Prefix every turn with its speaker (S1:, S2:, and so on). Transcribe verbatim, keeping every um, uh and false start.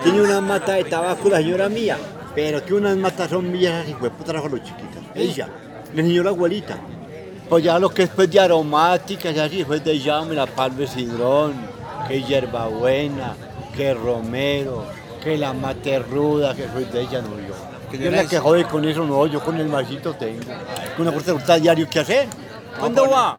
S1: Tiene una mata de tabaco la señora mía, pero que unas matas son mías y fue puta con los chiquitas. Ella, la señora abuelita. Pues ya lo que es pues de aromáticas, así, después de ella, la palme cidrón, que hierbabuena, que romero, que la mate ruda, que fue de ella, no yo. Yo la que jode con eso, no, yo con el marcito tengo. Una cosa que está diario que hacer. ¿Cuándo va?